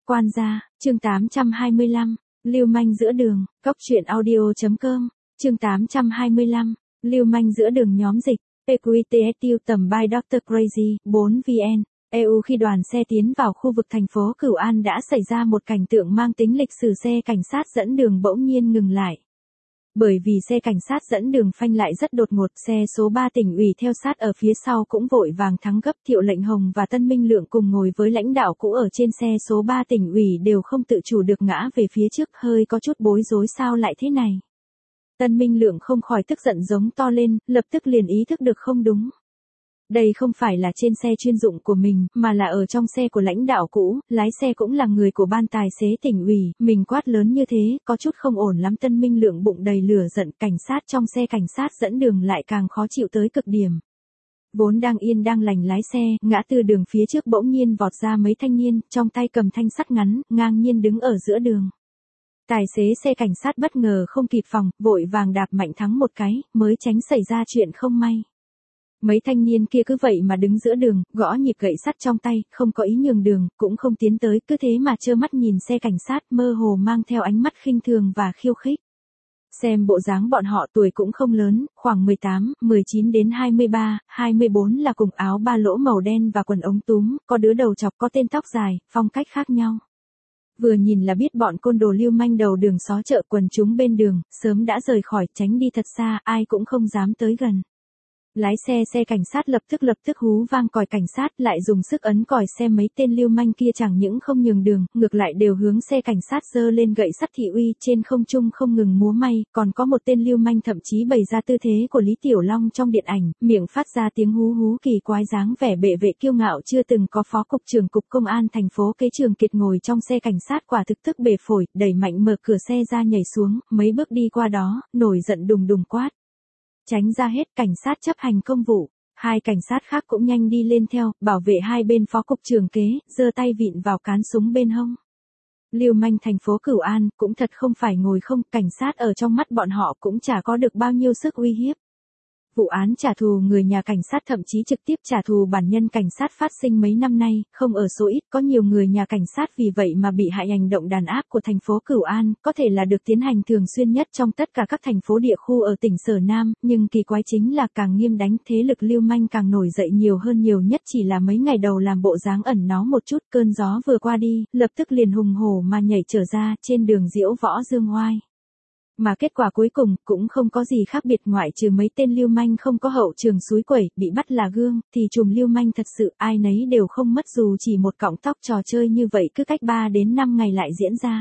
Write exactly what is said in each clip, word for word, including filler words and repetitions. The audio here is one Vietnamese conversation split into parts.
Quan gia, chương tám trăm hai mươi lăm, lưu manh giữa đường, cốc truyện audio chấm com, chương tám trăm hai mươi lăm, lưu manh giữa đường nhóm dịch, Equity tầm by doctor Crazy, bốn vn, e u khi đoàn xe tiến vào khu vực thành phố Cửu An đã xảy ra một cảnh tượng mang tính lịch sử, xe cảnh sát dẫn đường bỗng nhiên ngừng lại. Bởi vì xe cảnh sát dẫn đường phanh lại rất đột ngột, xe số ba tỉnh ủy theo sát ở phía sau cũng vội vàng thắng gấp. Thiệu Lệnh Hồng và Tân Minh Lượng cùng ngồi với lãnh đạo cũ ở trên xe số ba tỉnh ủy đều không tự chủ được ngã về phía trước, hơi có chút bối rối, sao lại thế này. Tân Minh Lượng không khỏi tức giận giống to lên, lập tức liền ý thức được không đúng. Đây không phải là trên xe chuyên dụng của mình, mà là ở trong xe của lãnh đạo cũ, lái xe cũng là người của ban tài xế tỉnh ủy, mình quát lớn như thế, có chút không ổn lắm. Tân Minh Lượng bụng đầy lửa giận, cảnh sát trong xe cảnh sát dẫn đường lại càng khó chịu tới cực điểm. Vốn đang yên đang lành lái xe, ngã tư đường phía trước bỗng nhiên vọt ra mấy thanh niên, trong tay cầm thanh sắt ngắn, ngang nhiên đứng ở giữa đường. Tài xế xe cảnh sát bất ngờ không kịp phòng, vội vàng đạp mạnh thắng một cái, mới tránh xảy ra chuyện không may. Mấy thanh niên kia cứ vậy mà đứng giữa đường, gõ nhịp gậy sắt trong tay, không có ý nhường đường, cũng không tiến tới, cứ thế mà trơ mắt nhìn xe cảnh sát, mơ hồ mang theo ánh mắt khinh thường và khiêu khích. Xem bộ dáng bọn họ tuổi cũng không lớn, khoảng mười tám, mười chín đến hai mươi ba, hai mươi bốn là cùng áo ba lỗ màu đen và quần ống túm, có đứa đầu chọc, có tên tóc dài, phong cách khác nhau. Vừa nhìn là biết bọn côn đồ lưu manh đầu đường xó chợ, quần chúng bên đường, sớm đã rời khỏi, tránh đi thật xa, ai cũng không dám tới gần. Lái xe xe cảnh sát lập tức lập tức hú vang còi cảnh sát, lại dùng sức ấn còi xe. Mấy tên lưu manh kia chẳng những không nhường đường, ngược lại đều hướng xe cảnh sát giơ lên gậy sắt thị uy, trên không trung không ngừng múa may. Còn có một tên lưu manh thậm chí bày ra tư thế của Lý Tiểu Long trong điện ảnh, miệng phát ra tiếng hú hú kỳ quái, dáng vẻ bệ vệ kiêu ngạo chưa từng có. Phó cục trưởng cục công an thành phố Kế Trường Kiệt ngồi trong xe cảnh sát quả thực tức bể phổi, đẩy mạnh mở cửa xe ra nhảy xuống, mấy bước đi qua đó, nổi giận đùng đùng quát. Tránh ra hết, cảnh sát chấp hành công vụ. Hai cảnh sát khác cũng nhanh đi lên theo, bảo vệ hai bên phó cục trưởng Kế, giơ tay vịn vào cán súng bên hông. Lưu manh thành phố Cửu An cũng thật không phải ngồi không, cảnh sát ở trong mắt bọn họ cũng chả có được bao nhiêu sức uy hiếp. Vụ án trả thù người nhà cảnh sát, thậm chí trực tiếp trả thù bản nhân cảnh sát phát sinh mấy năm nay, không ở số ít, có nhiều người nhà cảnh sát vì vậy mà bị hại. Hành động đàn áp của thành phố Cửu An có thể là được tiến hành thường xuyên nhất trong tất cả các thành phố địa khu ở tỉnh Sở Nam, nhưng kỳ quái chính là càng nghiêm đánh, thế lực lưu manh càng nổi dậy nhiều hơn. Nhiều nhất chỉ là mấy ngày đầu làm bộ dáng ẩn náu một chút, cơn gió vừa qua đi, lập tức liền hùng hổ mà nhảy trở ra, trên đường diễu võ dương oai. Mà kết quả cuối cùng cũng không có gì khác biệt, ngoại trừ mấy tên lưu manh không có hậu trường xúi quẩy, bị bắt là gương, thì chùm lưu manh thật sự ai nấy đều không mất dù chỉ một cọng tóc. Trò chơi như vậy cứ cách ba đến năm ngày lại diễn ra.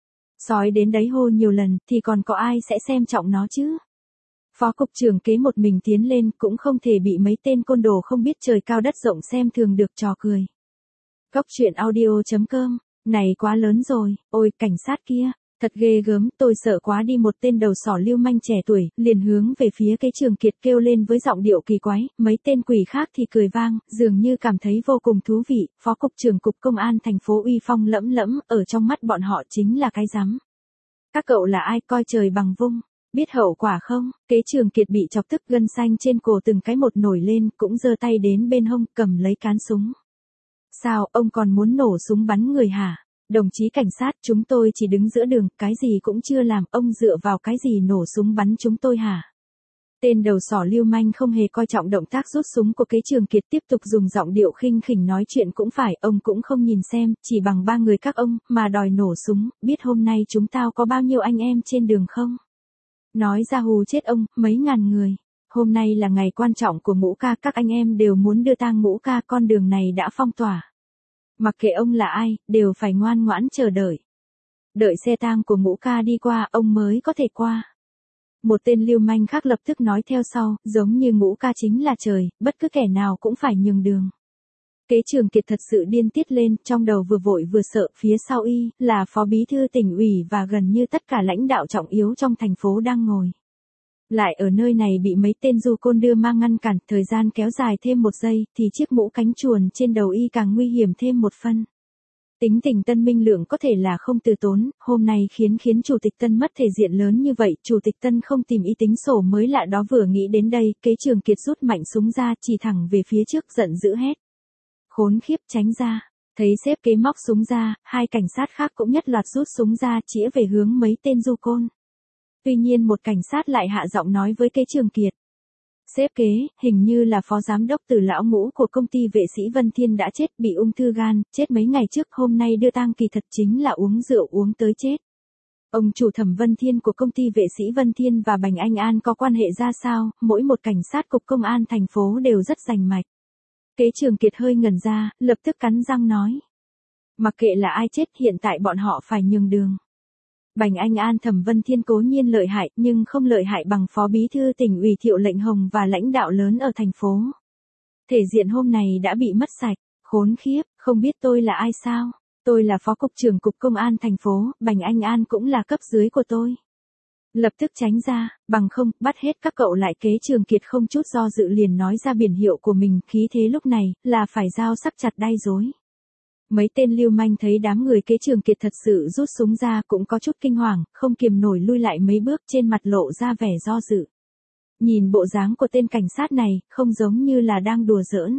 Sói đến đấy hô nhiều lần thì còn có ai sẽ xem trọng nó chứ. Phó cục trưởng Kế một mình tiến lên cũng không thể bị mấy tên côn đồ không biết trời cao đất rộng xem thường được, trò cười. Cốc truyện audio chấm com, này quá lớn rồi, ôi cảnh sát kia. Thật ghê gớm, tôi sợ quá đi. Một tên đầu sỏ lưu manh trẻ tuổi, liền hướng về phía Kế Trường Kiệt kêu lên với giọng điệu kỳ quái, mấy tên quỷ khác thì cười vang, dường như cảm thấy vô cùng thú vị. Phó cục trưởng cục công an thành phố uy phong lẫm lẫm, ở trong mắt bọn họ chính là cái rắm. Các cậu là ai, coi trời bằng vung, biết hậu quả không? Kế Trường Kiệt bị chọc tức, gân xanh trên cổ từng cái một nổi lên, cũng giơ tay đến bên hông, cầm lấy cán súng. Sao, ông còn muốn nổ súng bắn người hả? Đồng chí cảnh sát, chúng tôi chỉ đứng giữa đường, cái gì cũng chưa làm, ông dựa vào cái gì nổ súng bắn chúng tôi hả? Tên đầu sỏ lưu manh không hề coi trọng động tác rút súng của Kế Trường Kiệt, tiếp tục dùng giọng điệu khinh khỉnh nói chuyện cũng phải, ông cũng không nhìn xem, chỉ bằng ba người các ông, mà đòi nổ súng, biết hôm nay chúng tao có bao nhiêu anh em trên đường không? Nói ra hù chết ông, mấy ngàn người. Hôm nay là ngày quan trọng của Ngũ Ca, các anh em đều muốn đưa tang Ngũ Ca, con đường này đã phong tỏa. Mặc kệ ông là ai, đều phải ngoan ngoãn chờ đợi. Đợi xe tang của Ngũ Ca đi qua, ông mới có thể qua. Một tên lưu manh khác lập tức nói theo sau, giống như Ngũ Ca chính là trời, bất cứ kẻ nào cũng phải nhường đường. Kế Trường Kiệt thật sự điên tiết lên, trong đầu vừa vội vừa sợ, phía sau y, là phó bí thư tỉnh ủy và gần như tất cả lãnh đạo trọng yếu trong thành phố đang ngồi. Lại ở nơi này bị mấy tên du côn đưa mang ngăn cản, thời gian kéo dài thêm một giây, thì chiếc mũ cánh chuồn trên đầu y càng nguy hiểm thêm một phân. Tính tình Tân Minh Lượng có thể là không từ tốn, hôm nay khiến khiến Chủ tịch Tân mất thể diện lớn như vậy, Chủ tịch Tân không tìm y tính sổ mới lạ đó. Vừa nghĩ đến đây, Kế Trường Kiệt rút mạnh súng ra, chỉ thẳng về phía trước, giận dữ hét. Khốn khiếp, tránh ra. Thấy sếp kế móc súng ra, hai cảnh sát khác cũng nhất loạt rút súng ra chĩa về hướng mấy tên du côn. Tuy nhiên một cảnh sát lại hạ giọng nói với Kế Trường Kiệt. Sếp kế, hình như là phó giám đốc Từ lão ngũ của công ty vệ sĩ Vân Thiên đã chết bị ung thư gan, chết mấy ngày trước, hôm nay đưa tang kỳ thật chính là uống rượu uống tới chết. Ông chủ Thẩm Vân Thiên của công ty vệ sĩ Vân Thiên và Bành Anh An có quan hệ ra sao, mỗi một cảnh sát cục công an thành phố đều rất rành mạch. Kế Trường Kiệt hơi ngẩn ra, lập tức cắn răng nói. Mặc kệ là ai chết, hiện tại bọn họ phải nhường đường. Bành Anh An Thẩm Vân Thiên cố nhiên lợi hại, nhưng không lợi hại bằng phó bí thư tỉnh ủy Thiệu Lệnh Hồng và lãnh đạo lớn ở thành phố. Thể diện hôm này đã bị mất sạch, khốn khiếp, không biết tôi là ai sao? Tôi là phó cục trưởng cục công an thành phố, Bành Anh An cũng là cấp dưới của tôi. Lập tức tránh ra, bằng không, bắt hết các cậu lại. Kế Trường Kiệt không chút do dự liền nói ra biển hiệu của mình, khí thế lúc này, là phải dao sắc chặt đai dối. Mấy tên lưu manh thấy đám người Kế Trường Kiệt thật sự rút súng ra cũng có chút kinh hoàng, không kiềm nổi lui lại mấy bước, trên mặt lộ ra vẻ do dự. Nhìn bộ dáng của tên cảnh sát này, không giống như là đang đùa giỡn.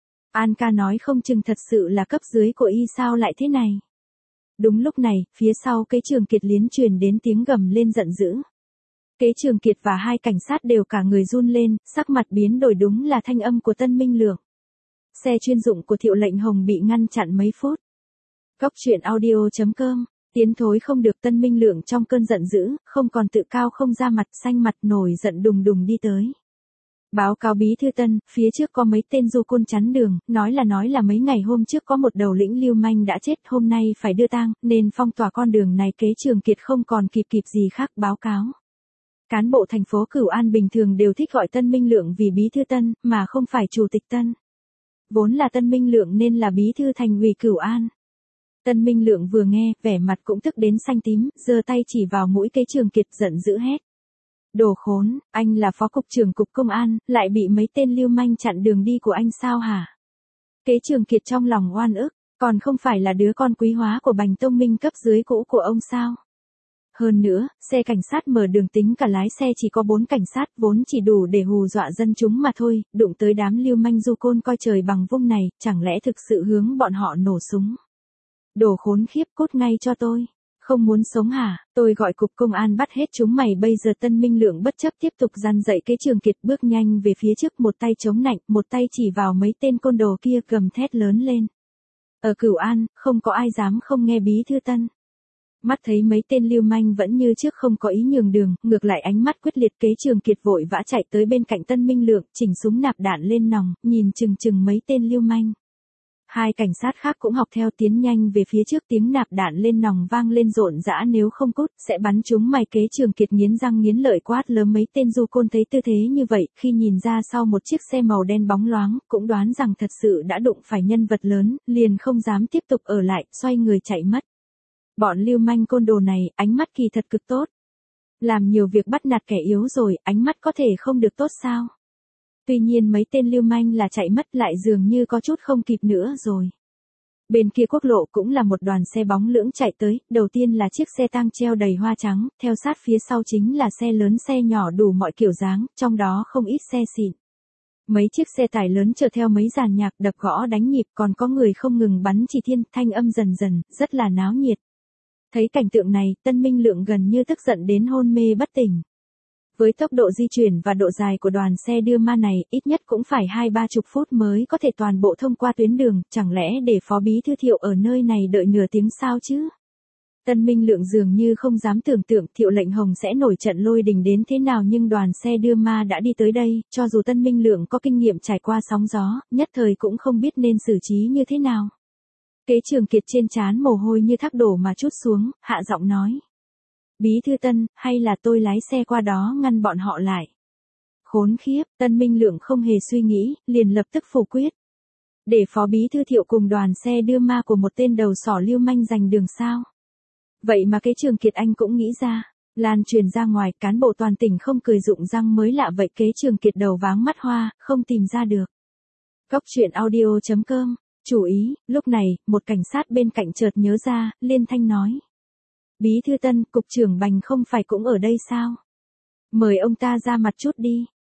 An ca nói không chừng thật sự là cấp dưới của y sao lại thế này. Đúng lúc này, phía sau Kế Trường Kiệt liến truyền đến tiếng gầm lên giận dữ. Kế Trường Kiệt và hai cảnh sát đều cả người run lên, sắc mặt biến đổi, đúng là thanh âm của Tân Minh Lượng. Xe chuyên dụng của Thiệu Lệnh Hồng bị ngăn chặn mấy phút. Cốc truyện audio chấm com, tiến thối không được. Tân Minh Lượng trong cơn giận dữ, không còn tự cao không ra mặt, xanh mặt nổi giận đùng đùng đi tới. Báo cáo bí thư Tân, phía trước có mấy tên du côn chắn đường, nói là nói là mấy ngày hôm trước có một đầu lĩnh lưu manh đã chết, hôm nay phải đưa tang, nên phong tỏa con đường này. Kế Trường Kiệt không còn kịp kịp gì khác báo cáo. Cán bộ thành phố Cửu An bình thường đều thích gọi Tân Minh Lượng vì bí thư Tân, mà không phải chủ tịch Tân. Vốn là Tân Minh Lượng nên là bí thư thành ủy Cửu An. Tân Minh Lượng vừa nghe, vẻ mặt cũng tức đến xanh tím, giơ tay chỉ vào mũi Kế Trường Kiệt giận dữ hét. Đồ khốn, anh là phó cục trưởng cục công an, lại bị mấy tên lưu manh chặn đường đi của anh sao hả? Kế Trường Kiệt trong lòng oan ức, còn không phải là đứa con quý hóa của Bành Tông Minh cấp dưới cũ của ông sao? Hơn nữa, xe cảnh sát mở đường tính cả lái xe chỉ có bốn cảnh sát, vốn chỉ đủ để hù dọa dân chúng mà thôi, đụng tới đám lưu manh du côn coi trời bằng vung này, chẳng lẽ thực sự hướng bọn họ nổ súng? Đồ khốn khiếp, cút ngay cho tôi. Không muốn sống hả? Tôi gọi cục công an bắt hết chúng mày bây giờ. Tân Minh Lượng bất chấp tiếp tục răn dạy Kế Trường Kiệt, bước nhanh về phía trước, một tay chống nạnh, một tay chỉ vào mấy tên côn đồ kia, gầm thét lớn lên. Ở Cửu An, không có ai dám không nghe bí thư Tân. Mắt thấy mấy tên lưu manh vẫn như trước không có ý nhường đường, ngược lại ánh mắt quyết liệt, Kế Trường Kiệt vội vã chạy tới bên cạnh Tân Minh Lượng, chỉnh súng nạp đạn lên nòng, nhìn chừng chừng mấy tên lưu manh. Hai cảnh sát khác cũng học theo tiến nhanh về phía trước, tiếng nạp đạn lên nòng vang lên rộn rã, nếu không cút, sẽ bắn chúng mày. Kế Trường Kiệt nghiến răng nghiến lợi quát lớn. Mấy tên du côn thấy tư thế như vậy, khi nhìn ra sau một chiếc xe màu đen bóng loáng, cũng đoán rằng thật sự đã đụng phải nhân vật lớn, liền không dám tiếp tục ở lại, xoay người chạy mất. Bọn lưu manh côn đồ này, ánh mắt kỳ thật cực tốt. Làm nhiều việc bắt nạt kẻ yếu rồi, ánh mắt có thể không được tốt sao? Tuy nhiên mấy tên lưu manh là chạy mất, lại dường như có chút không kịp nữa rồi. Bên kia quốc lộ cũng là một đoàn xe bóng lưỡng chạy tới, đầu tiên là chiếc xe tang treo đầy hoa trắng, theo sát phía sau chính là xe lớn xe nhỏ đủ mọi kiểu dáng, trong đó không ít xe xịn. Mấy chiếc xe tải lớn chở theo mấy dàn nhạc đập gõ đánh nhịp, còn có người không ngừng bắn chỉ thiên, thanh âm dần dần, rất là náo nhiệt. Thấy cảnh tượng này, Tân Minh Lượng gần như tức giận đến hôn mê bất tỉnh. Với tốc độ di chuyển và độ dài của đoàn xe đưa ma này, ít nhất cũng phải hai ba chục phút mới có thể toàn bộ thông qua tuyến đường, chẳng lẽ để phó bí thư Thiệu ở nơi này đợi nửa tiếng sao chứ? Tân Minh Lượng dường như không dám tưởng tượng Thiệu Lệnh Hồng sẽ nổi trận lôi đình đến thế nào, nhưng đoàn xe đưa ma đã đi tới đây, cho dù Tân Minh Lượng có kinh nghiệm trải qua sóng gió, nhất thời cũng không biết nên xử trí như thế nào. Kế Trường Kiệt trên trán mồ hôi như thác đổ mà trút xuống, hạ giọng nói. Bí thư Tân, hay là tôi lái xe qua đó ngăn bọn họ lại? Khốn khiếp, Tân Minh Lượng không hề suy nghĩ, liền lập tức phủ quyết. Để phó bí thư Thiệu cùng đoàn xe đưa ma của một tên đầu sỏ lưu manh giành đường sao? Vậy mà Kế Trường Kiệt anh cũng nghĩ ra, lan truyền ra ngoài, cán bộ toàn tỉnh không cười rụng răng mới lạ vậy. Kế Trường Kiệt đầu váng mắt hoa, không tìm ra được. Cốc truyện audio chấm com. Chú ý, lúc này, một cảnh sát bên cạnh chợt nhớ ra, liên thanh nói. Bí thư Tân, cục trưởng Bành không phải cũng ở đây sao? Mời ông ta ra mặt chút đi.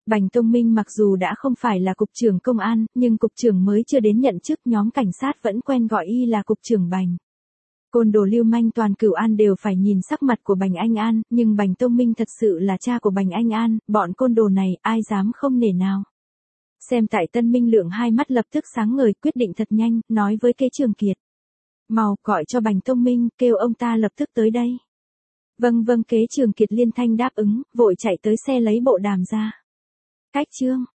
Bành Tông Minh mặc dù đã không phải là cục trưởng công an, nhưng cục trưởng mới chưa đến nhận chức, nhóm cảnh sát vẫn quen gọi y là cục trưởng Bành. Côn đồ lưu manh toàn Cửu An đều phải nhìn sắc mặt của Bành Anh An, nhưng Bành Tông Minh thật sự là cha của Bành Anh An, bọn côn đồ này ai dám không nể nào. Xem tại Tân Minh Lượng hai mắt lập tức sáng ngời, quyết định thật nhanh, nói với kế Trường Kiệt. Mau gọi cho Bành Tông Minh, kêu ông ta lập tức tới đây. Vâng vâng, kế Trường Kiệt liên thanh đáp ứng, vội chạy tới xe lấy bộ đàm ra. Cách chương